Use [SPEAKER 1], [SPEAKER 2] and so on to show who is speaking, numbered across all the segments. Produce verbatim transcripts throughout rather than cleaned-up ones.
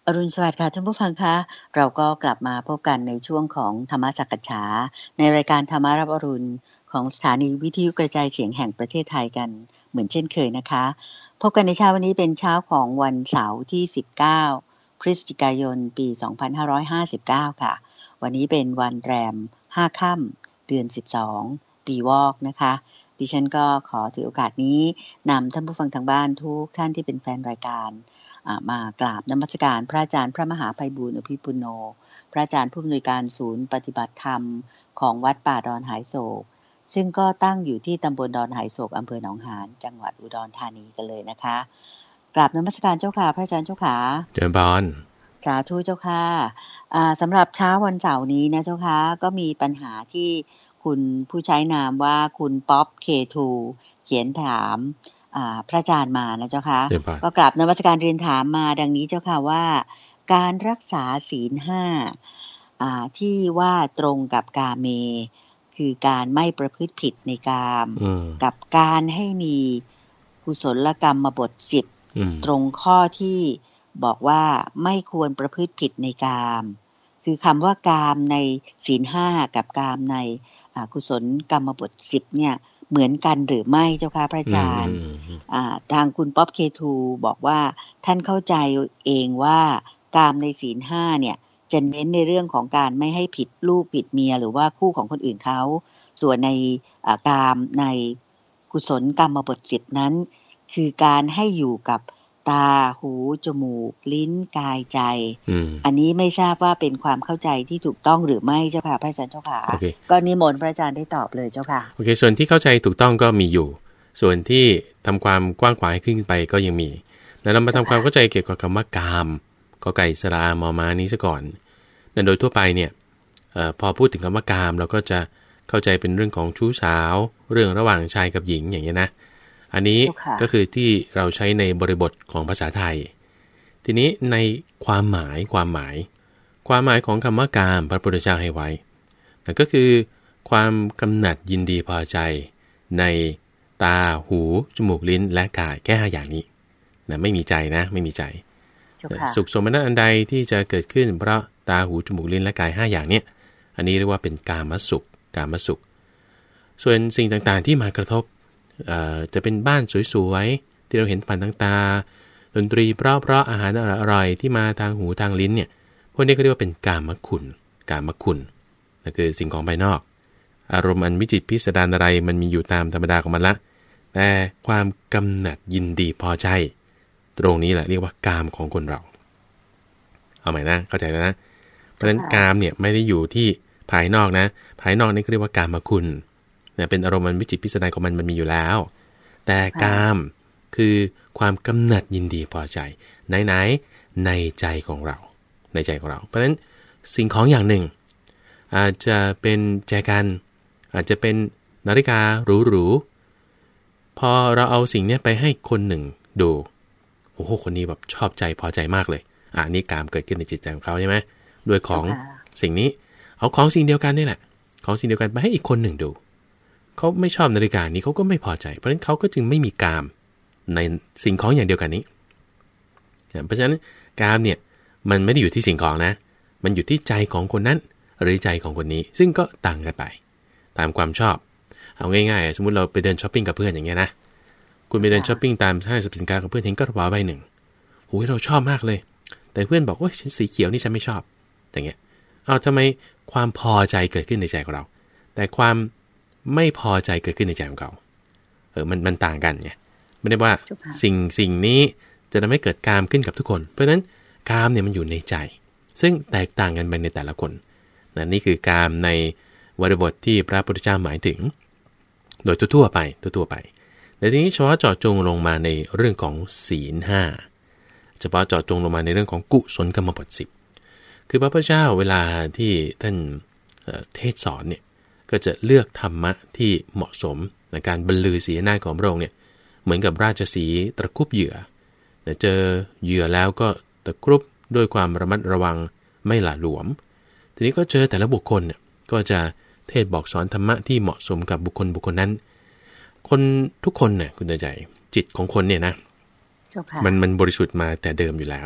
[SPEAKER 1] อรุณสวัสดิ์ค่ะท่านผู้ฟังคะเราก็กลับมาพบกันในช่วงของธรรมสักฉาในรายการธรรมารับอรุณของสถานีวิทยุกระจายเสียงแห่งประเทศไทยกันเหมือนเช่นเคยนะคะพบกันในเช้าวันนี้เป็นเช้าของวันเสาร์ที่สิบเก้าพฤศจิกายนปีสองพันห้าร้อยห้าสิบเก้าค่ะวันนี้เป็นวันแรมห้าค่ำเดือนสิบสองปีวอกนะคะดิฉันก็ขอถือโอกาสนี้นำท่านผู้ฟังทางบ้านทุกท่านที่เป็นแฟนรายการมากราบนมัสการพระอาจารย์พระมหาไพบูลย์อภิปุโนพระอาจารย์ผู้อำนวยการศูนย์ปฏิบัติธรรมของวัดป่าดอนหายโศกซึ่งก็ตั้งอยู่ที่ตำบลดอนหายโศกอำเภอหนองหานจังหวัดอุดรธานีกันเลยนะคะกราบนมัสการเจ้าค่ะพระอาจารย์เจ้าค่ะ
[SPEAKER 2] เจริญพร
[SPEAKER 1] สาธุเจ้าค่ะสำหรับเช้าวันเสาร์นี้นะเจ้าค่ะก็มีปัญหาที่คุณผู้ใช้นามว่าคุณป๊อป เค ทู เขียนถามพระอาจารย์มานะเจ้าค่ะก็กราบนมัสการเรียนถามมาดังนี้เจ้าค่ะว่าการรักษาศีลห้าที่ว่าตรงกับกาเมคือการไม่ประพฤติผิดในกามกับการให้มีกุศลกรรมบทสิบตรงข้อที่บอกว่าไม่ควรประพฤติผิดในกามคือคำว่ากามในศีลห้ากับกามในกุศลกรรมบทสิบเนี่ยเหมือนกันหรือไม่เจ้าค่ะพระอาจารย์ทางคุณป๊อปเคทูบอกว่าท่านเข้าใจเองว่ากามในศีลห้าเนี่ยจะเน้นในเรื่องของการไม่ให้ผิดลูกผิดเมียหรือว่าคู่ของคนอื่นเขาส่วนในกามในกุศลกรรมบทสิบนั้นคือการให้อยู่กับตาหูจมูกลิ้นกายใจ อ, อันนี้ไม่ทราบว่าเป็นความเข้าใจที่ถูกต้องหรือไม่เจ้าค่ะพระอาจารย์เจ้าค่ะ okay. ก็นิมนต์พระอาจารย์ได้ตอบเลยเจ้าค่ะ
[SPEAKER 2] โอเคส่วนที่เข้าใจถูกต้องก็มีอยู่ส่วนที่ทำความกว้างขวางขึ้นไปก็ยังมีแล้วเรามาทำความเข้าใจเกี่ยวกับคำว่ากามกอไก่สระอามอม้านี้ซะก่อนแต่โดยทั่วไปเนี่ยอพอพูดถึงคำว่ากามเราก็จะเข้าใจเป็นเรื่องของชู้สาวเรื่องระหว่างชายกับหญิงอย่างเงี้ยนะอันนี้ก็คือที่เราใช้ในบริบทของภาษาไทยทีนี้ในความหมายความหมายความหมายของคำว่ากามพระพุทธเจ้าให้ไว้นั่นก็คือความกำหนัดยินดีพอใจในตาหูจมูกลิ้นและกายแค่ห้าอย่างนี้นะไม่มีใจนะไม่มีใจสุขสมนัตอันใดที่จะเกิดขึ้นเพราะตาหูจมูกลิ้นและกายห้าอย่างเนี้ยอันนี้เรียกว่าเป็นกามสุขกามสุขส่วนสิ่งต่างๆที่มากระทบจะเป็นบ้านสวยๆที่เราเห็นผ่านทางตาดนตรีเพราะๆอาหารอร่อยๆที่มาทางหูทางลิ้นเนี่ยพวกนี้ก็เรียกว่าเป็นกามคุณกามคุณนั่นคือสิ่งของภายนอกอารมณ์อันวิจิตรพิสดารอะไรมันมีอยู่ตามธรรมดาของมันละแต่ความกำหนัดยินดีพอใจตรงนี้แหละเรียกว่ากามของคนเราเอาใหม่นะเข้าใจแล้วนะเพราะฉะนั้นกามเนี่ยไม่ได้อยู่ที่ภายนอกนะภายนอกนี่ก็เรียกว่ากามคุณเนี่ยเป็นอารมณ์มันวิจิตรพิสดารของมันมันมีอยู่แล้วแต่กามคือความกำหนัดยินดีพอใจไหนๆในใจของเราในใจของเราเพราะฉะนั้นสิ่งของอย่างหนึ่งอาจจะเป็นแจกันอาจจะเป็นนาฬิกาหรูๆพอเราเอาสิ่งนี้ไปให้คนหนึ่งดูโอ้โหคนนี้แบบชอบใจพอใจมากเลยอ่านี่กามเกิดขึ้นในจิตใจของเขาใช่ไหมด้วยของสิ่งนี้เอาของสิ่งเดียวกันนี่แหละของสิ่งเดียวกันไปให้อีกคนหนึ่งดูเขาไม่ชอบนาฬิกานี้เขาก็ไม่พอใจเพราะฉะนั้นเขาก็จึงไม่มีกามในสิ่งของอย่างเดียวกันนี้เพราะฉะนั้นกามเนี่ยมันไม่ได้อยู่ที่สิ่งของนะมันอยู่ที่ใจของคนนั้นหรือใจของคนนี้ซึ่งก็ต่างกันไปตามความชอบเอาง่ายๆสมมุติเราไปเดินช้อปปิ้งกับเพื่อนอย่างเงี้ยนะคุณไปเดินช้อปปิ้งตามห้างสรรพสินค้ากับเพื่อนเห็นกระเป๋าใบหนึ่งโอ้ยเราชอบมากเลยแต่เพื่อนบอกว่าฉันสีเขียวนี่ฉันไม่ชอบอย่างเงี้ยเอาทำไมความพอใจเกิดขึ้นในใจของเราแต่ความไม่พอใจเกิดขึ้นในใจของเขาเออมันมันต่างกันไงไม่ได้ว่าสิ่งสิ่งนี้จะทำให้เกิดกามขึ้นกับทุกคนเพราะฉะนั้นกามเนี่ยมันอยู่ในใจซึ่งแตกต่างกันไปในแต่ละคนนะนี่คือกามในบริบทที่พระพุทธเจ้าหมายถึงโดยทั่วๆไปทั่วๆไปแต่ทีนี้เฉพาะเจาะจงลงมาในเรื่องของศีลห้าเฉพาะเจาะจงลงมาในเรื่องของกุศลกรรมบทสิบคือพระพุทธเจ้าเวลาที่ท่านเทศสอนเนี่ยก็จะเลือกธรรมะที่เหมาะสมในการบรรลือศีลห้าของพระองค์เนี่ยเหมือนกับราชสีห์ตะครุบเหยื่อแต่เจอเหยื่อแล้วก็ตะครุบด้วยความระมัดระวังไม่หละหลวมทีนี้ก็เจอแต่ละบุคคลเนี่ยก็จะเทศบอกสอนธรรมะที่เหมาะสมกับบุคคลบุคคลนั้นคนทุกคนเนี่ยคุณใจจิตของคนเนี่ยนะมันมันบริสุทธิ์มาแต่เดิมอยู่แล้ว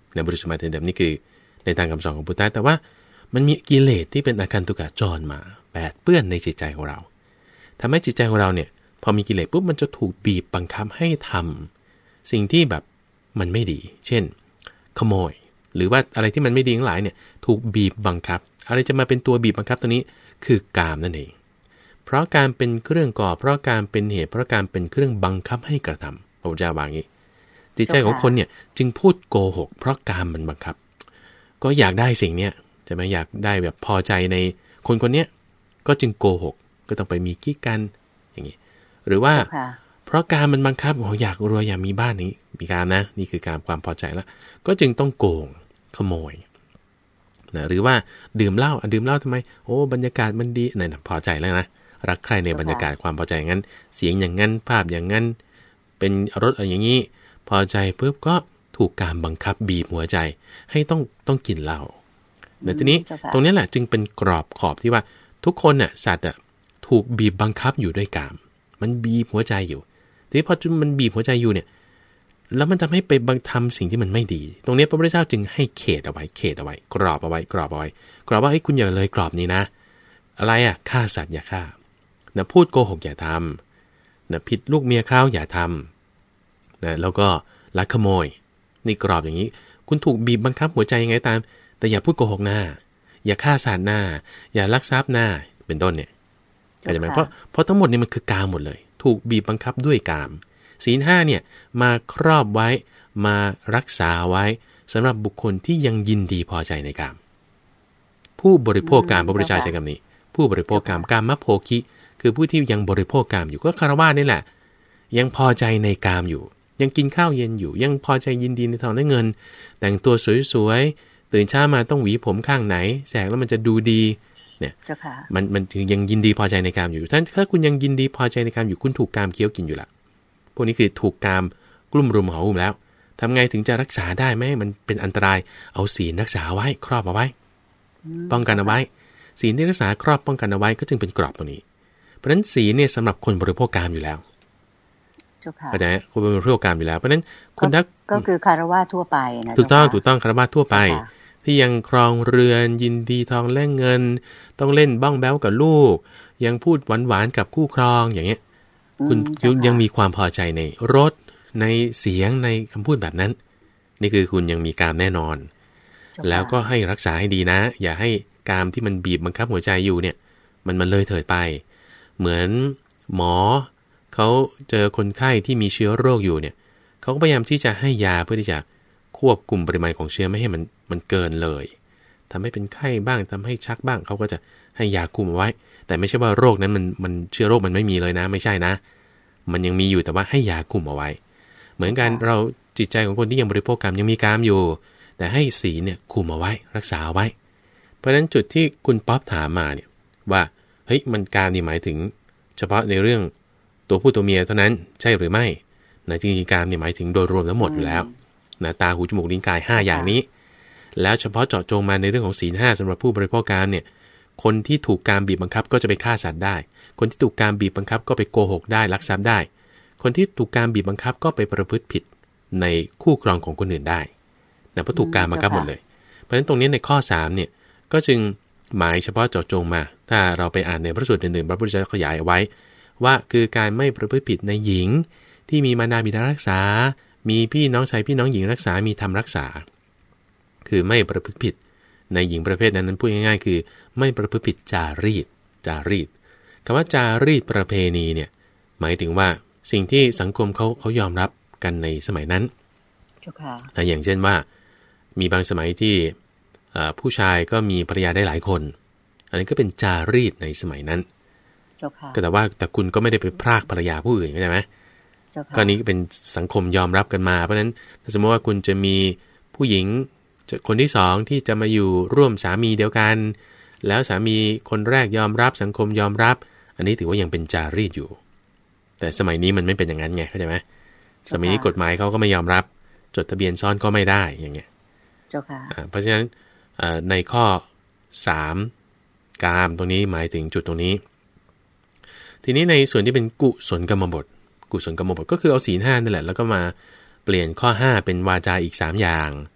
[SPEAKER 2] ในบุรุษสมัยเดิมนี่คือในทางคำสอนของพุทธะแต่ว่ามันมีกิเลสที่เป็นอาคันตุกะจรมาแปดเปื้อนในจิตใจของเราทำให้จิตใจของเราเนี่ยพอมีกิเลสปุ๊บมันจะถูกบีบบังคับให้ทำสิ่งที่แบบมันไม่ดีเช่นขโมยหรือว่าอะไรที่มันไม่ดีทั้งหลายเนี่ยถูกบีบบังคับอะไรจะมาเป็นตัวบีบบังคับตัวนี้คือกามนั่นเองเพราะการเป็นเครื่องก่อเพราะการเป็นเหตุเพราะการเป็นเครื่องบังคับให้กระทำพระพุทธเจ้าว่างี้จิตใจของคนเนี่ยจึงพูดโกหกเพราะกามมันบังคับก็อยากได้สิ่งเนี้ยจะไม่อยากได้แบบพอใจในคนคนเนี้ยก็จึงโกหกก็ต้องไปมีกิ๊กกันอย่างนี้หรือว่าเพราะการมันบังคับโอ้อยากรวยอยากมีบ้านนี้มีการนะนี่คือการความพอใจแล้วก็จึงต้องโกงขโมยนะหรือว่าดื่มเหล้าดื่มเหล้าทำไมโอ้บรรยากาศมันดีนั่นพอใจแล้วนะรักใครในบรรยากาศความพอใจอย่างนั้นเสียงอย่างนั้นภาพอย่างนั้นเป็นรสอย่างนี้พอใจปุ๊บก็ถูกการบังคับบีบหัวใจให้ต้องต้องกินเหล้าแต่ทีนี้ตรงนี้แหละจึงเป็นกรอบขอบที่ว่าทุกคนน่ะสัตว์อ่ะถูกบีบบังคับอยู่ด้วยกามมันบีบหัวใจอยู่ทีนี้พอมันบีบหัวใจอยู่เนี่ยแล้วมันทำให้ไปบังทำสิ่งที่มันไม่ดีตรงนี้พระพุทธเจ้าจึงให้เขตเอาไว้เขตเอาไว้กรอบเอาไว้กรอบเอาไว้กรอบว่าให้คุณอย่าเลยกรอบนี้นะอะไรอ่ะฆ่าสัตว์อย่าฆ่านะพูดโกหกอย่าทำนะผิดลูกเมียเขาอย่าทำนะแล้วก็ลักขโมยนี่กรอบอย่างนี้คุณถูกบีบบังคับหัวใจยังไงตามแต่อย่าพูดโกหกหน้าอย่าฆ่าสัตว์หน้าอย่าลักทรัพย์หน้าเป็นต้นเนี่ยเข้าใจไหมเพราะเพราะทั้งหมดนี่มันคือกามหมดเลยถูกบีบบังคับด้วยกามศีลห้าเนี่ยมาครอบไว้มารักษาไว้สำหรับบุคคลที่ยังยินดีพอใจในกามผู้บริโภคกามพระพุทธเจ้าใช้คำนี้ผู้บริโภคกามกามโภคิคือผู้ที่ยังบริโภคกามอยู่ก็คฤหัสถ์นี่แหละยังพอใจในกามอยู่ยังกินข้าวเย็นอยู่ยังพอใจยินดีในทองและเงินแต่งตัวสวยๆตื่นเช้ามาต้องหวีผมข้างไหนแสกแล้วมันจะดูดีเนี่ยมันมันถึงยังยินดีพอใจในกามอยู่ถ้าถ้าคุณยังยินดีพอใจในกามอยู่คุณถูกกามเคี้ยวกินอยู่ละพวกนี้คือถูกกามกลุ่มรุมห่อหุ้มแล้วทำไงถึงจะรักษาได้ไหมมันเป็นอันตรายเอาศีลรักษาไว้ครอบเอาไว้ป้องกันเอาไว้ศีลที่รักษาครอบป้องกันเอาไว้ก็จึงเป็นกรอบตรงนี้เพราะฉะนั้นศีลเนี่ยสำหรับคนบริโภคกามอยู่แล้วเข้าใจไหมคนบริโภคกามอยู่แล้วเพราะฉะนั้นคุณทัก
[SPEAKER 1] ก็คือคฤหัสถ์ทั่วไปนะ
[SPEAKER 2] ถูกต้องถูกต้องคฤหัสถ์ทั่วไปที่ยังครองเรือนยินดีทองและเงินต้องเล่นบ้องแบ้วกับลูกยังพูดหวานๆกับคู่ครองอย่างเงี้ยคุณยังมีความพอใจในรสในเสียงในคำพูดแบบนั้นนี่คือคุณยังมีกามแน่นอนแล้วก็ให้รักษาให้ดีนะอย่าให้กามที่มันบีบบังคับหัวใจอยู่เนี่ยมันมันเลยเถิดไปเหมือนหมอเขาเจอคนไข้ที่มีเชื้อโรคอยู่เนี่ยเขาก็พยายามที่จะให้ยาเพื่อที่จะควบคุมปริมาณของเชื้อไม่ให้มันมันเกินเลยทำให้เป็นไข้บ้างทำให้ชักบ้างเขาก็จะให้ยาคุมเอาไว้แต่ไม่ใช่ว่าโรคนั้นมันมันเชื้อโรคมันไม่มีเลยนะไม่ใช่นะมันยังมีอยู่แต่ว่าให้ยาคุมเอาไว้เหมือนกันเราจิตใจของคนที่ยังบริโภคกามยังมีกามอยู่แต่ให้ศีลเนี่ยคุมเอาไว้รักษาไว้เพราะฉะนั้นจุดที่คุณป๊อปถามมาเนี่ยว่าเฮ้ยมันกามนี่หมายถึงเฉพาะในเรื่องตัวผู้ตัวเมียเท่านั้นใช่หรือไม่นะจริงๆกามเนี่ยหมายถึงโดยรวมทั้งหมดอยู่แล้วนะตาหูจมูกลิ้นกายห้าอย่างนี้แล้วเฉพาะเจาะจงมาในเรื่องของศีลห้าสำหรับผู้บริโภคกามเนี่ยคนที่ถูกกามบีบบังคับก็จะไปฆ่าสัตว์ได้คนที่ถูกกามบีบบังคับก็ไปโกหกได้ลักทรัพย์ได้คนที่ถูกกามบีบบังคับก็ไปประพฤติผิดในคู่ครองของคนอื่นได้นะเพราะถูกกามบังคับหมดเลยเพราะฉะนั้นตรงนี้ในข้อสามเนี่ยก็จึงหมายเฉพาะเจาะจงมาถ้าเราไปอ่านในพระสูตรอื่นๆพระพุทธเจ้าขยายเอาไว้ว่าคือการไม่ประพฤติผิดในหญิงที่มีมารดาบิดารักษามีพี่น้องชายพี่น้องหญิงรักษามีธรรมรักษาคือไม่ประพฤติผิดในหญิงประเภทนั้นนั้นพูดง่ายๆคือไม่ประพฤติผิดจารีตจารีตคำว่าจารีตประเพณีเนี่ยหมายถึงว่าสิ่งที่สังคมเขาเขายอมรับกันในสมัยนั้นนะอย่างเช่นว่ามีบางสมัยที่ผู้ชายก็มีภรรยาได้หลายคนอันนี้ก็เป็นจารีตในสมัยนั้นก็แต่ว่าแต่คุณก็ไม่ได้ไปพรากภรรยาผู้อื่นเข้าใจไหมก็นี้เป็นสังคมยอมรับกันมาเพราะฉะนั้นถ้าสมมติว่าคุณจะมีผู้หญิงคนที่สองที่จะมาอยู่ร่วมสามีเดียวกันแล้วสามีคนแรกยอมรับสังคมยอมรับอันนี้ถือว่ายังเป็นจารีตอยู่แต่สมัยนี้มันไม่เป็นอย่างนั้นไงเข้าใจไหมสมัยนี้กฎหมายเขาก็ไม่ยอมรับจดทะเบียนซ้อนก็ไม่ได้อย่างเงี้ยเจ้าค่ะเพราะฉะนั้นในข้อสามกามตรงนี้หมายถึงจุดตรงนี้ทีนี้ในส่วนที่เป็นกุศลกรรมบทกุศลกรรมบทก็คือเอาศีลห้านั่นแหละแล้วก็มาเปลี่ยนข้อห้าเป็นวาจาอีกสามอย่าง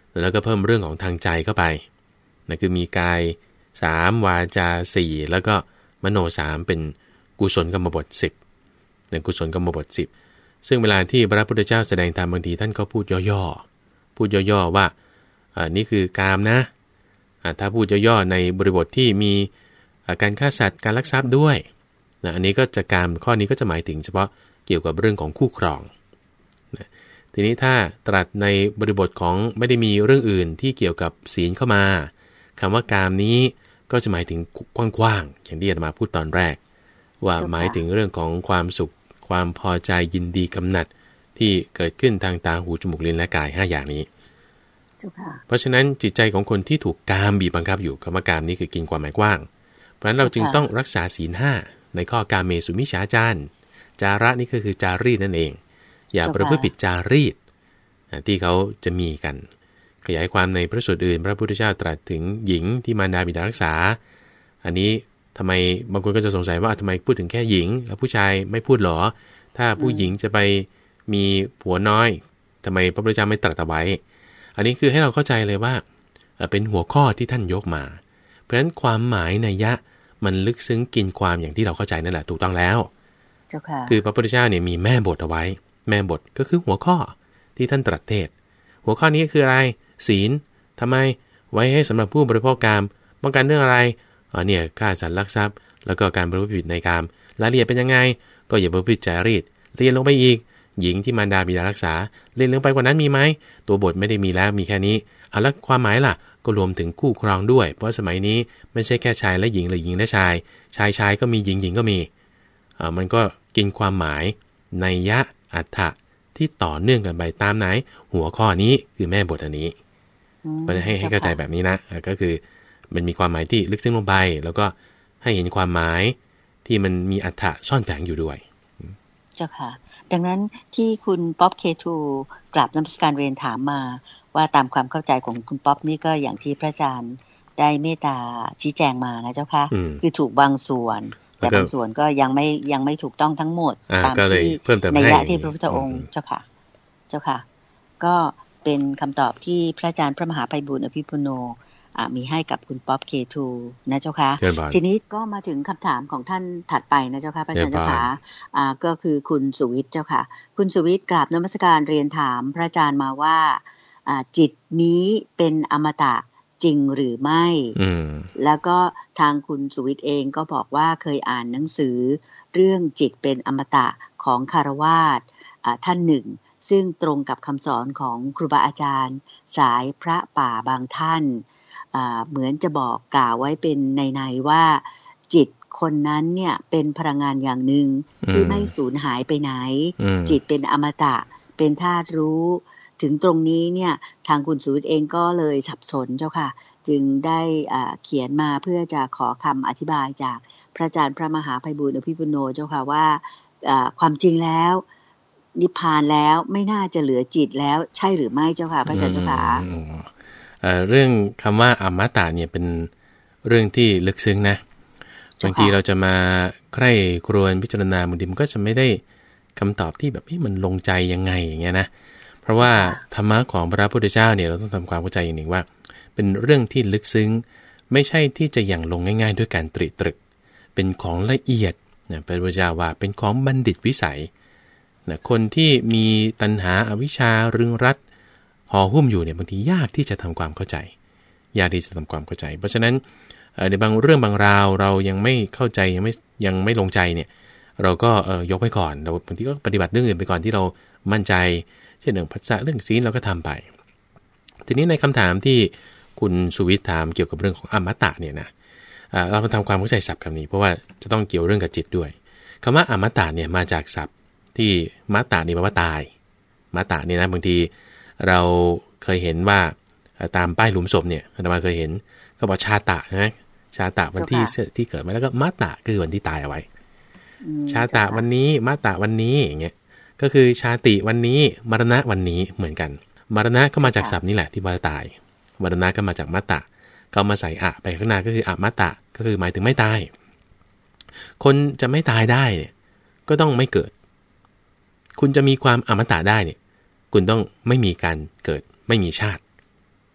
[SPEAKER 2] แล้วก็เพิ่มเรื่องของทางใจเข้าไปนั่นคือมีกายสามวาจาสี่แล้วก็มโนสามเป็นกุศลกรรมบทสิบเป็นกุศลกรรมบทสิบซึ่งเวลาที่พระพุทธเจ้าแสดงธรรมบางทีท่านก็พูดย่อๆพูดย่อๆว่าอ่านี่คือกามนะอ่าถ้าพูดย่อๆในบริบทที่มีการฆ่าสัตว์การลักทรัพย์ด้วยนะอันนี้ก็จะกามข้อนี้ก็จะหมายถึงเฉพาะเกี่ยวกับเรื่องของคู่ครองนะทีนี้ถ้าตรัสในบริบทของไม่ได้มีเรื่องอื่นที่เกี่ยวกับศีลเข้ามาคำว่ากามนี้ก็จะหมายถึงกว้างๆอย่างที่อาตมาพูดตอนแรกว่าหมายถึงเรื่องของความสุขความพอใจยินดีกำหนัดที่เกิดขึ้นทางตาหูจมูกลิ้นและกายห้าอย่างนี้เพราะฉะนั้นจิตใจของคนที่ถูกกามบีบบังคับอยู่คำว่ากามนี้คือกินความหมายกว้างเพราะฉะนั้นเราจึงต้องรักษาศีลห้าในข้อกาเมสุมิจฉาจารจาระนี่ก็คือจารีตนั่นเองอย่าประพฤติผิดจารีตที่เขาจะมีกันขยายความในพระสูตรอื่นพระพุทธเจ้าตรัสถึงหญิงที่มารดาบิดารักษาอันนี้ทำไมบางคนก็จะสงสัยว่าทำไมพูดถึงแค่หญิงแล้วผู้ชายไม่พูดหรอถ้าผู้หญิงจะไปมีผัวน้อยทำไมพระพุทธเจ้าไม่ตรัสไว้อันนี้คือให้เราเข้าใจเลยว่าเป็นหัวข้อที่ท่านยกมาเพราะฉะนั้นความหมายนัยยะมันลึกซึ้งกินความอย่างที่เราเข้าใจนั่นแหละถูกต้องแล้วเจ้าค่ะคือพระพุทธเจ้าเนี่ยมีแม่บทเอาไว้แม่บทก็คือหัวข้อที่ท่านตรัสเทศหัวข้อนี้คืออะไรศีลทำไมไว้ให้สำหรับผู้บริโภคกามป้องกันเรื่องอะไรอ๋อเนี่ยฆ่าสัตว์ลักทรัพย์แล้วก็การประพฤติผิดในกามรายละเอียดเป็นยังไงก็อย่าประพฤติจารีตเรียนลงไปอีกหญิงที่มารดาบิดารักษาเรียนลงไปกว่านั้นมีไหมตัวบทไม่ได้มีแล้วมีแค่นี้เอาแล้วความหมายล่ะก็รวมถึงคู่ครองด้วยเพราะสมัยนี้ไม่ใช่แค่ชายและหญิงหรือหญิงและชายชายชายก็มีหญิงหญิงก็มีอ่ามันก็กินความหมายนัยยะอรรถะที่ต่อเนื่องกันไปตามไหนหัวข้อนี้คือแม่บทอันนี้มันให้ให้เข้าใจแบบนี้นะก็คือมันมีความหมายที่ลึกซึ้งลงไปแล้วก็ให้เห็นความหมายที่มันมีอรรถะซ่อนแฝงอยู่ด้วย
[SPEAKER 1] เจ้าค่ะดังนั้นที่คุณป๊อป เค ทู กราบนมัสการเรียนถามมาว่าตามความเข้าใจของคุณป๊อปนี่ก็อย่างที่พระอาจารย์ได้เมตตาชี้แจงมานะเจ้าค่ะคือถูกบางส่วนแต่บางส่วนก็ยังไม่ยังไม่ถูกต้องทั้งหมดตามที่ในยะที่พระพุทธองค์เจ้าค่ะเจ้าค่ะก็เป็นคำตอบที่พระอาจารย์พระมหาไพบูลย์อภิปุโนมีให้กับคุณป๊อป เค ทู นะเจ้าค่ะทีนี้ก็มาถึงคำถามของท่านถัดไปนะเจ้าค่ะพระอาจารย์เจ้าค่ะก็คือคุณสุวิทย์เจ้าค่ะคุณสุวิทย์กราบนมัสการเรียนถามพระอาจารย์มาว่าจิตนี้เป็นอมตะจริงหรือไม่แล้วก็ทางคุณสุวิทย์เองก็บอกว่าเคยอ่านหนังสือเรื่องจิตเป็นอมตะของคารวาสท่านหนึ่งซึ่งตรงกับคำสอนของครูบาอาจารย์สายพระป่าบางท่านเหมือนจะบอกกล่าวไว้เป็นในๆว่าจิตคนนั้นเนี่ยเป็นพลังงานอย่างหนึ่งที่ไม่สูญหายไปไหนจิตเป็นอมตะเป็นธาตุรู้ถึงตรงนี้เนี่ยทางคุณสุวิทย์เองก็เลยสับสนเจ้าค่ะจึงได้เขียนมาเพื่อจะขอคำอธิบายจากพระอาจารย์พระมหาไพบูลย์อภิปุโนเจ้าค่ะว่าความจริงแล้วนิพพานแล้วไม่น่าจะเหลือจิตแล้วใช่หรือไม่เจ้าค่ะพระอาจารย์เจ้าค่ะ
[SPEAKER 2] เรื่องคำว่าอมตะเนี่ยเป็นเรื่องที่ลึกซึ้งนะบางทีเราจะมาใคร่ครวญพิจารณาบางทีมันก็จะไม่ได้คำตอบที่แบบมันลงใจยังไงอย่างเงี้ยนะเพราะว่าธรรมะของพระพุทธเจ้าเนี่ยเราต้องทำความเข้าใจอย่างหนึ่งว่าเป็นเรื่องที่ลึกซึ้งไม่ใช่ที่จะอย่างลงง่ายๆด้วยการตรีตรึกเป็นของละเอียดนะพระพุทธเจ้าว่าเป็นของบัณฑิตวิสัยนะคนที่มีตัณหาอวิชชารึงรัดห่อหุ้มอยู่เนี่ยบางทียากที่จะทำความเข้าใจยากที่จะทำความเข้าใจเพราะฉะนั้นในบางเรื่องบางราวเรายังไม่เข้าใจยังไม่ยังไม่ลงใจเนี่ยเราก็เออยกไว้ก่อนเราบางทีก็ปฏิบัติเรื่องอื่นไปก่อนที่เรามั่นใจเช่นเรื่องภาษาเรื่องศีลเราก็ทำไปทีนี้ในคำถามที่คุณสุวิทย์ถามเกี่ยวกับเรื่องของอมตะเนี่ยนะเรามาทำความเข้าใจศัพท์คำนี้เพราะว่าจะต้องเกี่ยวเรื่องกับจิตด้วยคำว่าอมตะเนี่ยมาจากศัพท์ที่มัตตะนี่แปลว่าตายมัตตะเนี่ยนะบางทีเราเคยเห็นว่าตามป้ายหลุมศพเนี่ยอาตมาเคยเห็นก็บอกชาตะนะชาตะวันที่ที่เกิดมาแล้วก็มัตตะคือวันที่ตายเอาไว้ชาตะวันนี้มัตตะวันนี้อย่างเงี้ยก็คือชาติวันนี้มรณะวันนี้เหมือนกันมรณะก็มาจากศัพท์นี่แหละที่ว่าตายมรณะก็มาจากมัตตะเขามาใส่อะไปข้างหน้าก็คืออะมัตตะก็คือหมายถึงไม่ตายคนจะไม่ตายได้เนี่ยก็ต้องไม่เกิดคุณจะมีความอมตะได้เนี่ยคุณต้องไม่มีการเกิดไม่มีชาติ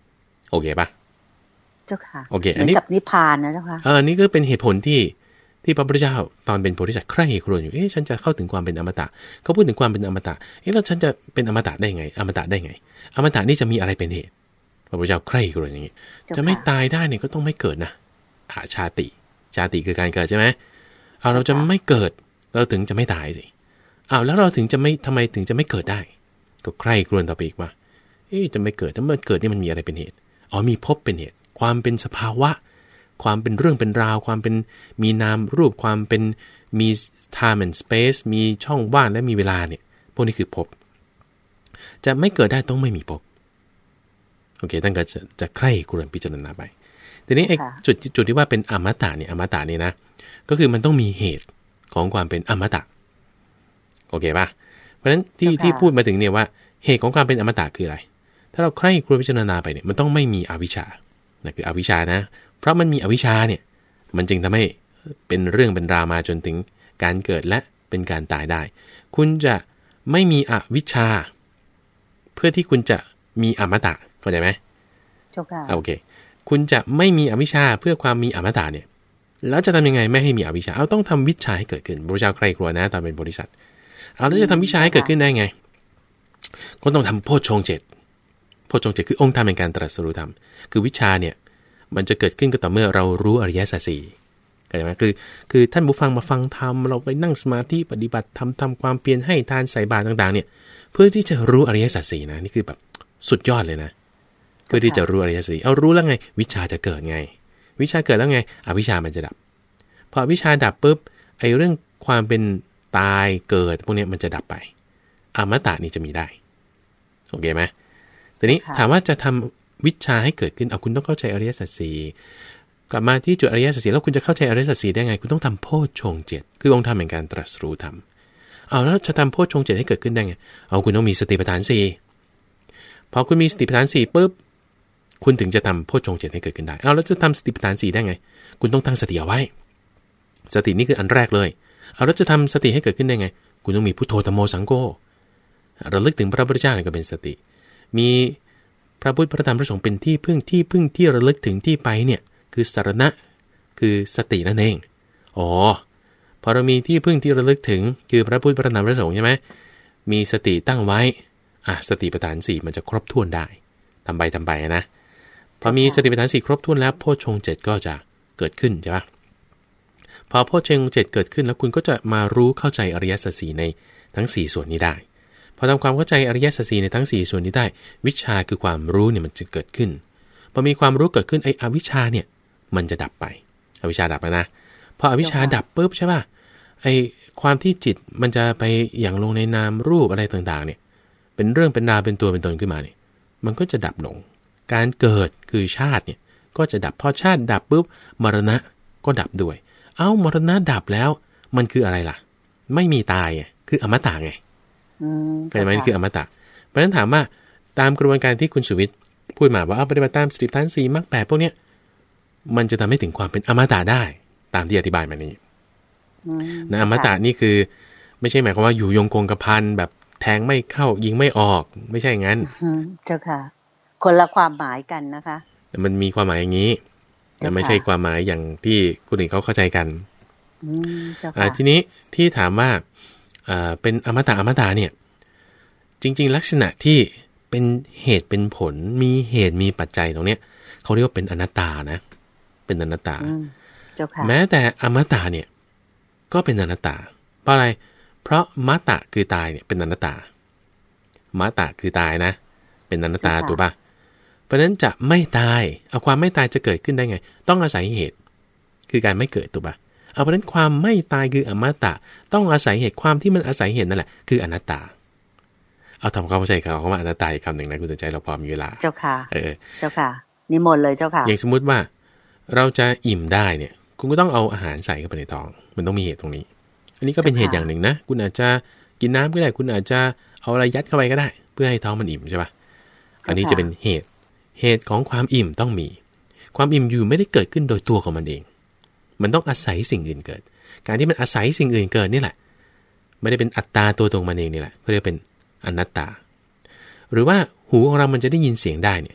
[SPEAKER 2] โอเคปะ
[SPEAKER 1] เจ้าค่ะ
[SPEAKER 2] โอเค
[SPEAKER 1] เหมือนกับนิพพานนะเจ้าค่ะ
[SPEAKER 2] เออนี่ก็เป็นเหตุผลที่ที่พระพุทธเจ้าตอนเป็นโพธิสัตว์ใคร่ครวญอยู่เอ๊ะฉันจะเข้าถึงความเป็นอมตะเขาพูดถึงความเป็นอมตะเอ๊ะแล้วฉันจะเป็นอมตะได้ไงอมตะได้ไงอมตะนี่จะมีอะไรเป็นเหตุพระพุทธเจ้าใคร่ครวญอย่างนี้จะไม่ตายได้เนี่ยก็ต้องไม่เกิดนะอาชาติชาติคือการเกิดใช่ไหมเอาเราจะไม่เกิดเราถึงจะไม่ตายสิอ้าวแล้วเราถึงจะไม่ทำไมถึงจะไม่เกิดได้ก็ใคร่ครวญต่อไปอีกว่าเอ๊ะจะไม่เกิดถ้าเมื่อเกิดนี่มันมีอะไรเป็นเหตุอ๋อมีภพเป็นเหตุความเป็นสภาวะความเป็นเรื่องเป็นราวความเป็นมีนามรูปความเป็นมี time and space มีช่องว่างและมีเวลาเนี่ยพวกนี้คือภพจะไม่เกิดได้ต้องไม่มีภพโอเคตั้งแต่จะจะใคร่ครวญพิจารณาไปทีนี้ไอ้จุดจุดที่ว่าเป็นอมตะเนี่ยอมตะนี่นะก็คือมันต้องมีเหตุของความเป็นอมตะโอเคป่ะเพราะฉะนั้นที่ที่พูดมาถึงเนี่ยว่าเหตุของความเป็นอมตะคืออะไรถ้าเราใคร่ครวญพิจารณาไปเนี่ยมันต้องไม่มีอวิชชานั่นคืออวิชชานะเพราะมันมีอวิชชาเนี่ยมันจึงทำให้เป็นเรื่องเป็นราวมาจนถึงการเกิดและเป็นการตายได้คุณจะไม่มีอวิชชาเพื่อที่คุณจะมีอมตะเข้าใจไหม
[SPEAKER 1] เจ้าค่ะ
[SPEAKER 2] โอเคคุณจะไม่มีอวิชชาเพื่อความมีอมตะเนี่ยแล้วจะทำยังไงไม่ให้มีอวิชชาเอาต้องทำวิชาให้เกิดขึ้นพระเจ้าใคร่ครวญนะตอนเป็นโพธิสัตว์เอาแล้วจะทำวิชาให้เกิดขึ้นได้ไงก็ต้องทำโพชฌงค์เจ็ดโพชฌงค์เจ็ดคือองค์ธรรมแห่งการตรัสรู้ธรรมคือวิชาเนี่ยมันจะเกิดขึ้นก็ต่อเมื่อเรารู้อริยสัจสี่เข้าใจไหมคือคือท่านผู้ฟังมาฟังธรรมเราไปนั่งสมาธิปฏิบัติทำทำความเพียรให้ทานใส่บาตรต่างๆเนี่ยเพื่อที่จะรู้อริยสัจสี่นะนี่คือแบบสุดยอดเลยนะเพื่อที่จะรู้อริยสัจสี่เอารู้แล้วไงวิชาจะเกิดไงวิชาเกิดแล้วไงอวิชามันจะดับพออวิชาดับปุ๊บไอ้เรื่องความเป็นตายเกิดพวกนี้มันจะดับไปอมตะนี่จะมีได้โอเคไหมทีนี้ถามว่าจะทำวิชาให้เกิดขึ้นเอาคุณต้องเข้าใจอริยสัจสี่กลับมาที่จุดอริยสัจสี่แล้วคุณจะเข้าใจอริยสัจสี่ได้ไงคุณต้องทำโพชฌงค์เจ็ดคือองค์ธรรมแห่งการตรัสรู้ธรรมเอาแล้วจะทำโพชฌงค์เจ็ดให้เกิดขึ้นได้ไงเอาคุณต้องมีสติปัฏฐานสี่พอคุณมีสติปัฏฐานสี่ปุ๊บคุณถึงจะทำโพชฌงค์เจ็ดให้เกิดขึ้นได้เอาแล้วจะทำสติปัฏฐานสี่ได้ไงคุณต้องตั้งสติเอาไว้สตินี่คืออันแรกเลยเอาแล้วจะทำสติให้เกิดขึ้นได้ไงคุณต้องมีพุทโธธัมโมสังโฆระลึกถึงพระพุทธเจ้าเนี่ยก็เป็นสติมีพระพุทธพระธรรมพระสงฆ์เป็นที่พึ่งที่พึ่งที่ระลึกถึงที่ไปเนี่ยคือสรณะคือสตินั่นเองอ๋อพอเรามีที่พึ่งที่ระลึกถึงคือพระพุทธพระธรรมพระสงฆ์ใช่ไหมมีสติตั้งไว้อ่ะสติปัฏฐานสี่มันจะครบถ้วนได้ทำไปทำไปนะพอมีสติปัฏฐานสี่ครบถ้วนแล้วโพชฌงค์เจ็ดก็จะเกิดขึ้นใช่ปะพอโพชฌงค์เจ็ดเกิดขึ้นแล้วคุณก็จะมารู้เข้าใจอริยสัจสี่ในทั้งสี่ส่วนนี้ได้พอทำความเข้าใจอริยสัจสี่ในทั้งสี่ส่วนนี้ได้วิชาคือความรู้เนี่ยมันจะเกิดขึ้นพอมีความรู้เกิดขึ้นไอ้อวิชชาเนี่ยมันจะดับไปอวิชชาดับแล้วนะพออวิชชาดับปุ๊บใช่ป่ะไอ้ความที่จิตมันจะไปอย่างลงในนามรูปอะไรต่างๆเนี่ยเป็นเรื่องเป็นราวเป็นตัวเป็นตนขึ้นมาเนี่ยมันก็จะดับลงการเกิดคือชาติเนี่ยก็จะดับพอชาติดับปุ๊บมรณะก็ดับด้วยเอ้ามรณะดับแล้วมันคืออะไรล่ะไม่มีตายไงคืออมตะไงเข้าใจไหมนี่คืออมตะเพราะฉะนั้นถามว่าตามกระบวนการที่คุณสุวิทย์พูดมาว่าเอาปฏิบัติตามสติปัฏฐานสี่มรรคแปดพวกเนี้ยมันจะทำให้ถึงความเป็นอมตะได้ตามที่อธิบายมานี้นะอมตะนี่คือไม่ใช่หมายความว่าอยู่ยงคงกระพันแบบแทงไม่เข้ายิงไม่ออกไม่ใช่งั้น
[SPEAKER 1] เจ้าค่ะคนละความหมายกันนะคะ
[SPEAKER 2] มันมีความหมายอย่างนี้แต่ไม่ใช่ความหมายอย่างที่คนอื่นเขาเข้าใจกันทีนี้ที่ถามว่าเป็นอมตะอมตะเนี่ยจริงๆลักษณะที่เป็นเหตุเป็นผลมีเหตุมีปัจจัยตรงเนี้ยเขาเรียกว่าเป็นอนัตตานะเป็นอนัตตาแม้แต่อมตะเนี่ยก็เป็นอนัตตาเพราะอะไรเพราะมัตตะคือตายเนี่ยเป็นอนัตตามัตตะคือตายนะเป็นอนัตตาถูกป่ะเพราะฉะนั้นจะไม่ตายเอาความไม่ตายจะเกิดขึ้นได้ไงต้องอาศัยเหตุคือการไม่เกิดถูกป่ะเอาเพราะฉะนั้นความไม่ตายคืออมตะต้องอาศัยเหตุความที่มันอาศัยเหตุนั่นแหละคืออนัตตาเอาทำความเข้าใจกับคำว่าอนัตตาอีกคำหนึ่งนะคุณตื่นใจเราพอมีเวลา
[SPEAKER 1] เจ้าค่ะเออเจ้าค่ะนิมนต์เลยเจ้าค่ะ
[SPEAKER 2] อย่างสมมุติว่าเราจะอิ่มได้เนี่ยคุณก็ต้องเอาอาหารใส่เข้าไปในท้องมันต้องมีเหตุตรงนี้อันนี้ก็เป็นเหตุอย่างหนึ่งนะคุณอาจจะกินน้ำก็ได้คุณอาจจะเอาอะไรยัดเข้าไปก็ได้เพื่อให้ท้องมันอิ่มใช่ป่ะอันนี้จะเป็นเหตุเหตุของความอิ่มต้องมีความอิ่มอยู่ไม่ได้เกิดขึ้นโดยตัวของมันเองมันต้องอาศัยสิ่งอื่นเกิดการที่มันอาศัยสิ่งอื่นเกิดนี่แหละไม่ได้เป็นอัตตาตัวตรงมันเองนี่แหละเรียกเป็นอนัตตาหรือว่าหูของเรามันจะได้ยินเสียงได้เนี่ย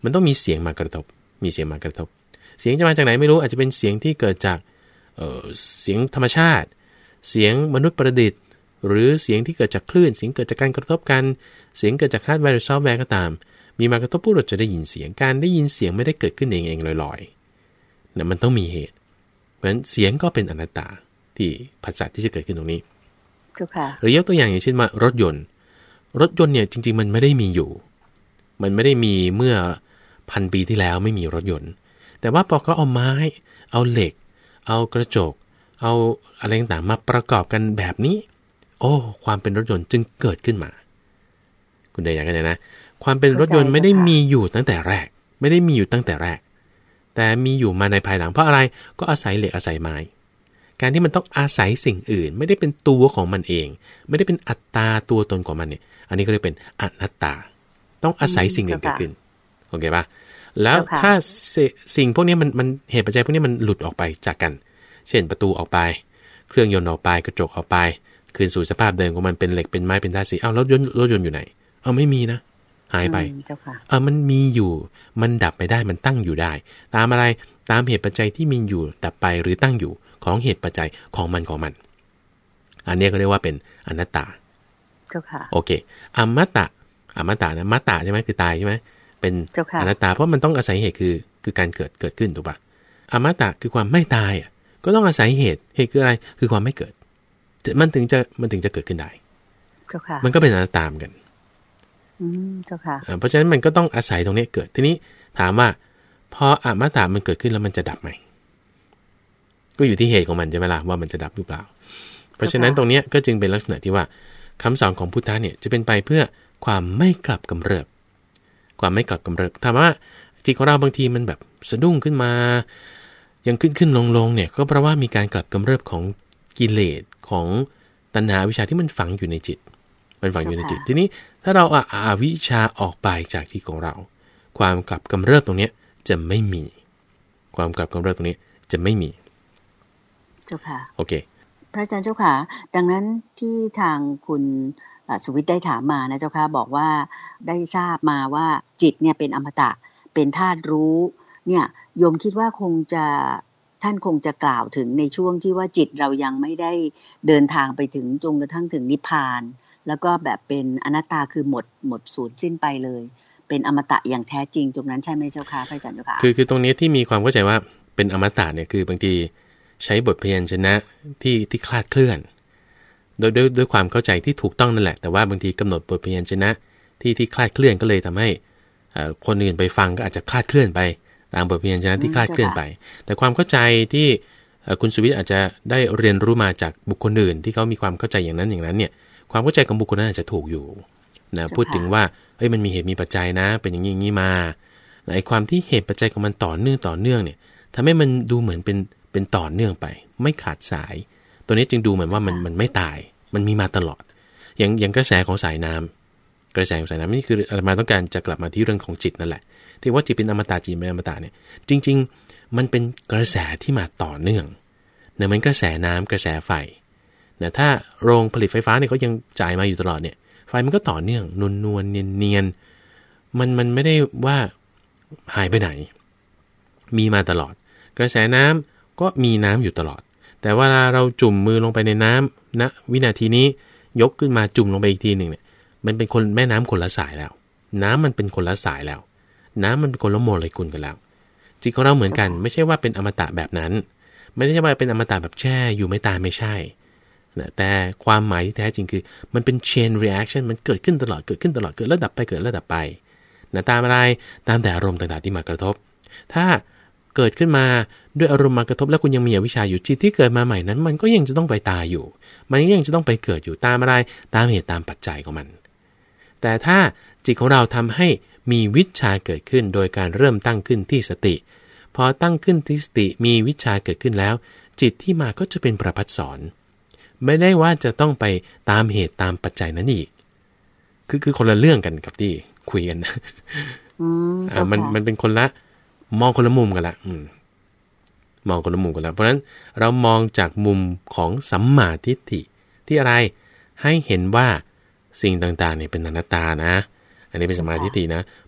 [SPEAKER 2] มันต้องมีเสียงมากระทบมีเสียงมากระทบเสียงจะมาจากไหนไม่รู้อาจจะเป็นเสียงที่เกิดจากเอ่อเสียงธรรมชาติเสียงมนุษย์ประดิษฐ์หรือเสียงที่เกิดจากคลื่นเสียงเกิดจากการกระทบกันเสียงเกิดจากฮาร์ดแวร์หรือซอฟต์แวร์ก็ตามมีมากระทบปุ๊บเราจะได้ยินเสียงการได้ยินเสียงไม่ได้เกิดขึ้นเองเองลอยๆนะมันต้องมีเหตุเพราะฉะนั้นเสียงก็เป็นอนัตตาที่ผัสสะที่จะเกิดขึ้นตรงนี้หรือยกตัวอย่างอย่างเช่นว่ารถยนต์รถยนต์เนี่ยจริงๆมันไม่ได้มีอยู่มันไม่ได้มีเมื่อพันปีที่แล้วไม่มีรถยนต์แต่ว่าพอเขาเอาไม้เอาเหล็กเอากระจกเอาอะไรต่างๆมาประกอบกันแบบนี้โอ้ความเป็นรถยนต์จึงเกิดขึ้นมาคุณได้อย่างกันนะความเป็นรถยนต์ไม่ได้มีอยู่ตั้งแต่แรกไม่ได้มีอยู่ตั้งแต่แรกแต่มีอยู่มาในภายหลังเพราะอะไรก็อาศัยเหล็กอาศัยไม้การที่มันต้องอาศัยสิ่งอื่นไม่ได้เป็นตัวของมันเองไม่ได้เป็นอัตตาตัวตนของมันเนี่ยอันนี้ก็เลยเป็นอนัตตาต้องอาศัยสิ่งอื่นเกิดขึ้นโอเคป่ะแล้วถ้าสิ่งพวกนี้มันมันเหตุปัจจัยพวกนี้มันหลุดออกไปจากกันเช่นประตูออกไปเครื่องยนต์ออกไปกระจกออกไปคืนสู่สภาพเดิมของมันเป็นเหล็กเป็นไม้เป็นธาตุสีเอ้ารถยนต์รถยนต์อยู่ไหนเออไม่มีนะหายไปเออมันมีอยู่มันดับไปได้มันตั้งอยู่ได้ตามอะไรตามเหตุปัจจัยที่มีอยู่ดับไปหรือตั้งอยู่ของเหตุปัจจัยของมันของมันอันนี้ก็เรียกว่าเป็นอนัตตา
[SPEAKER 1] เจ้าค่ะ
[SPEAKER 2] โอเคอมตะอมตะนะมัตตะใช่ไหมคือตายใช่ไหมเป็นอนัตตาเพราะมันต้องอาศัยเหตุคือคือการเกิดเกิดขึ้นถูกปะอมตะคือความไม่ตายอ่ะก็ต้องอาศัยเหตุเหตุคืออะไรคือความไม่เกิดมันถึงจะมันถึงจะเกิดขึ้นได้
[SPEAKER 1] เจ้าค่ะ
[SPEAKER 2] มันก็เป็นอนัตตาเหมือนกัน
[SPEAKER 1] อืมเจ้าค่ะ
[SPEAKER 2] เพราะฉะนั้นมันก็ต้องอาศัยตรงนี้เกิดทีนี้ถามว่าพออมตะมันเกิดขึ้นแล้วมันจะดับไหมก็อยู่ที่เหตุของมันใช่ไหมล่ะว่ามันจะดับหรือเปล่าเพราะฉะนั้นตรงนี้ก็จึงเป็นลักษณะที่ว่าคำสอนของพุทธะเนี่ยจะเป็นไปเพื่อความไม่กลับกำเริบความไม่กลับกำเริบถามว่าจิตของเราบางทีมันแบบสะดุ้งขึ้นมายังขึ้นขึ้นลงลงเนี่ยก็เพราะว่ามีการกลับกำเริบของกิเลสของตัณหาวิชาที่มันฝังอยู่ในจิตมันฝังอยู่ในจิตทีนี้ถ้าเราเอาอวิชชาออกไปจากจิตของเราความกลับกำเริบตรงนี้จะไม่มีความกลับกำเริบตรงนี้จะไม่มี
[SPEAKER 1] เจ้าค่ะ
[SPEAKER 2] โอเค
[SPEAKER 1] พระอาจารย์เจ้าค่ะดังนั้นที่ทางคุณสุวิทย์ได้ถามมานะเจ้าค่ะบอกว่าได้ทราบมาว่าจิตเนี่ยเป็นอมตะเป็นธาตุรู้เนี่ยโยมคิดว่าคงจะท่านคงจะกล่าวถึงในช่วงที่ว่าจิตเรายังไม่ได้เดินทางไปถึงจนกระทั่งถึงนิพพานแล้วก็แบบเป็นอนัตตาคือหมดหมดสูญสิ้นไปเลยเป็นอมตะอย่างแท้จริงตรงนั้นใช่ไหมเจ้าค่ะพระอาจารย์เจ้าค่ะ
[SPEAKER 2] คือคือตรงนี้ที่มีความเข้าใจว่าเป็นอมตะเนี่ยคือบางทีใช้บทพยัญชนะที่ที่คลาดเคลื่อนโดยด้วยด้วยความเข้าใจที่ถูกต้องนั่นแหละแต่ว่าบางทีกำหนดบทพยัญชนะที่ที่คลาดเคลื่อนก็เลยทำให้คนอื่นไปฟังก็อาจจะคลาดเคลื่อนไปตามบทพยัญชนะที่คลาดเคลื่อนไปแต่ความเข้าใจที่คุณสุวิทย์อาจจะได้เรียนรู้มาจากบุคคลอื่นที่เขามีความเข้าใจอย่างนั้นอย่างนั้นเนี่ยความเข้าใจของบุคคลนั้นอาจจะถูกอยู่นะพูดถึงว่าเฮ้ยมันมีเหตุมีปัจจัยนะเป็นอย่างนี้อย่างนี้มาไอ้ความที่เหตุปัจจัยของมันต่อเนื่องต่อเนื่องเนี่ยทำให้มันดูเหมือนเป็นเป็นต่อเนื่องไปไม่ขาดสายตัวนี้จึงดูเหมือนว่ามันมันไม่ตายมันมีมาตลอดอย่างอย่างกระแสของสายน้ำกระแสของสายน้ำนี่คืออาตมาต้องการจะกลับมาที่เรื่องของจิตนั่นแหละที่ว่าจิตเป็นอมตะจิตเป็นอมตะเนี่ยจริงๆมันเป็นกระแสที่มาต่อเนื่องเนี่ยเหมือนกระแสน้ำกระแสไฟนะถ้าโรงผลิตไฟฟ้าเนี่ยเขายังจ่ายมาอยู่ตลอดเนี่ยไฟมันก็ต่อเนื่องนวลนวลเนียนเนียนมันมันไม่ได้ว่าหายไปไหนมีมาตลอดกระแสน้ำก็มีน้ำอยู่ตลอดแต่เวลาเราจุ่มมือลงไปในน้ำณวินาทีนี้ยกขึ้นมาจุ่มลงไปอีกทีหนึ่งเนี่ยมันเป็นคนแม่น้ำคนละสายแล้วน้ำมันเป็นคนละสายแล้วน้ำมันเป็นคนละโมเลกุลกันแล้วจิตของเราเหมือนกันไม่ใช่ว่าเป็นอมตะแบบนั้นไม่ได้ใช่ว่าเป็นอมตะแบบแช่อยู่ไม่ตายไม่ใช่นะแต่ความหมายที่แท้จริงคือมันเป็น chain reaction มันเกิดขึ้นตลอดเกิดขึ้นตลอดเกิดแล้วดับไปเกิดแล้วดับไปนะตามอะไรตามแต่อารมณ์ต่างๆที่มากระทบถ้าเกิดขึ้นมาด้วยอารมณ์มากระทบแล้วคุณยังมีอวิชชาอยู่จิตที่เกิดมาใหม่นั้นมันก็ยังจะต้องไปตายอยู่มันยังจะต้องไปเกิดอยู่ตามอะไรตามเหตุตามปัจจัยของมันแต่ถ้าจิตของเราทำให้มีวิชชาเกิดขึ้นโดยการเริ่มตั้งขึ้นที่สติพอตั้งขึ้นที่สติมีวิชาเกิดขึ้นแล้วจิตที่มาก็จะเป็นประภัสสรไม่ได้ว่าจะต้องไปตามเหตุตามปัจจัยนั้นอีกคือคือคนละเรื่องกันกับที่คุยกันนะ
[SPEAKER 1] อืม
[SPEAKER 2] อ่ามันมันเป็นคนละมองคนละมุมกันละอืมมองคนละมุมกันแล้วเพราะฉะนั้นเรามองจากมุมของสัมมาทิฏฐิที่อะไรให้เห็นว่าสิ่งต่างๆเนี่ยเป็นอนัตตานะอันนี้เป็นสัมมาทิฏฐินะ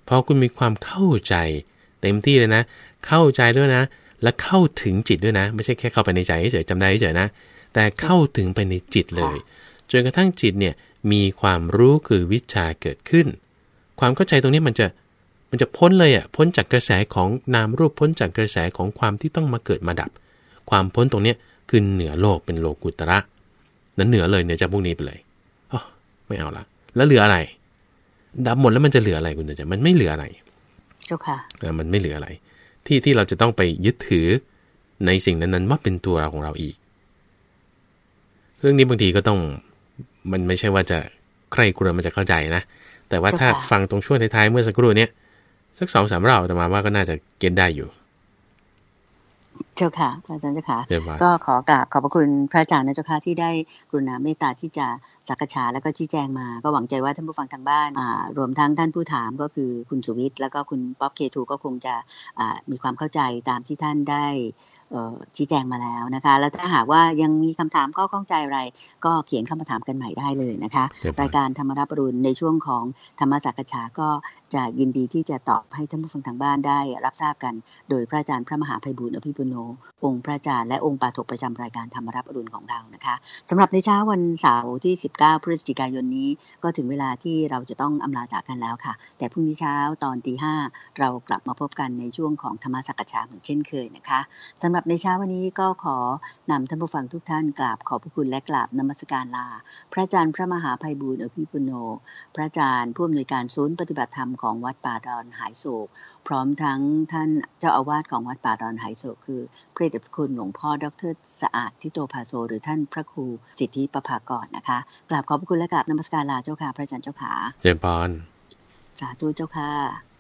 [SPEAKER 2] พอคุณมีความเข้าใจเต็มที่เลยนะเข้าใจด้วยนะและเข้าถึงจิตด้วยนะไม่ใช่แค่เข้าไปในใจเฉยๆจำได้เฉยๆนะแต่เข้าถึงไปในจิตเลยจนกระทั่งจิตเนี่ยมีความรู้คือวิชาเกิดขึ้นความเข้าใจตรงนี้มันจะมันจะพ้นเลยอ่ะพ้นจากกระแสของนามรูปพ้นจากกระแสของความที่ต้องมาเกิดมาดับความพ้นตรงนี้คือเหนือโลกเป็นโลกุตระนั้นเหนือเลยเนี่ยจากพวกนี้ไปเลยอ๋อไม่เอาละแล้วเหลืออะไรดับหมดแล้วมันจะเหลืออะไรคุณจะมันไม่เหลืออะไร
[SPEAKER 1] เจ้าค่ะ
[SPEAKER 2] มันไม่เหลืออะไรที่ที่เราจะต้องไปยึดถือในสิ่งนั้นๆว่าเป็นตัวเราของเราอีกเรื่องนี้บางทีก็ต้องมันไม่ใช่ว่าจะใครกลัวมันจะเข้าใจนะแต่ว่าถ้าฟังตรงช่วงท้ายๆเมื่อสักครู่นี้สักสองสามรอบแต่มาว่าก็น่าจะเก็ตได้อยู่
[SPEAKER 1] เจ้าค่ะพระอาจารย์เจ้าค่ะก็ขอกราบขอบพระคุณพระอาจารย์นะเจ้าค่ะที่ได้กรุณาเมตตาที่จะสักษาแล้วก็ชี้แจงมาก็หวังใจว่าท่านผู้ฟังทางบ้านรวมทั้งท่านผู้ถามก็คือคุณสุวิทย์แล้วก็คุณป๊อปเคทูก็คงจะมีความเข้าใจตามที่ท่านได้ชี้แจงมาแล้วนะคะแล้วถ้าหากว่ายังมีคำถามก็ข้องใจอะไรก็เขียนเข้ามาถามกันใหม่ได้เลยนะคะรายการธรรมรับอรุณในช่วงของธรรมสักษาก็จะยินดีที่จะตอบให้ท่านผู้ฟังทางบ้านได้รับทราบกันโดยพระอาจารย์พระมหาไพบูลย์อภิปุโนองค์พระอาจารย์และองค์ปาฐกประจำรายการธรรมรับอรุณของเรานะคะสำหรับในเช้าวันเสาร์ที่สิบเก้าพฤศจิกายนนี้ก็ถึงเวลาที่เราจะต้องอำลาจากกันแล้วค่ะแต่พรุ่งนี้เช้าตอนตีห้าเรากลับมาพบกันในช่วงของธรรมสักษาเหมือนเช่นเคยนะคะสำหรับในเช้าวันนี้ก็ขอนำท่านผู้ฟังทุกท่านกราบขอบพระคุณและกราบนมัสการลาพระอาจารย์พระมหาไพบูลย์อภิปุโนพระอาจารย์ผู้อำนวยการศูนย์ปฏิบัติธรรมของวัดป่าดอนหายโศกพร้อมทั้งท่านเจ้าอาวาสของวัดป่าดอนหายโศกคือพระเดชพระคุณหลวงพ่อดร.สะอาดทิโตภาโซหรือท่านพระครูสิทธิประภากรนะคะกราบขอบพระคุณและกราบนมัสการลาเจ้าค่ะพระอาจารย์เจ้าค่ะ
[SPEAKER 2] เจริญพร
[SPEAKER 1] สาธุเจ้าค่ะ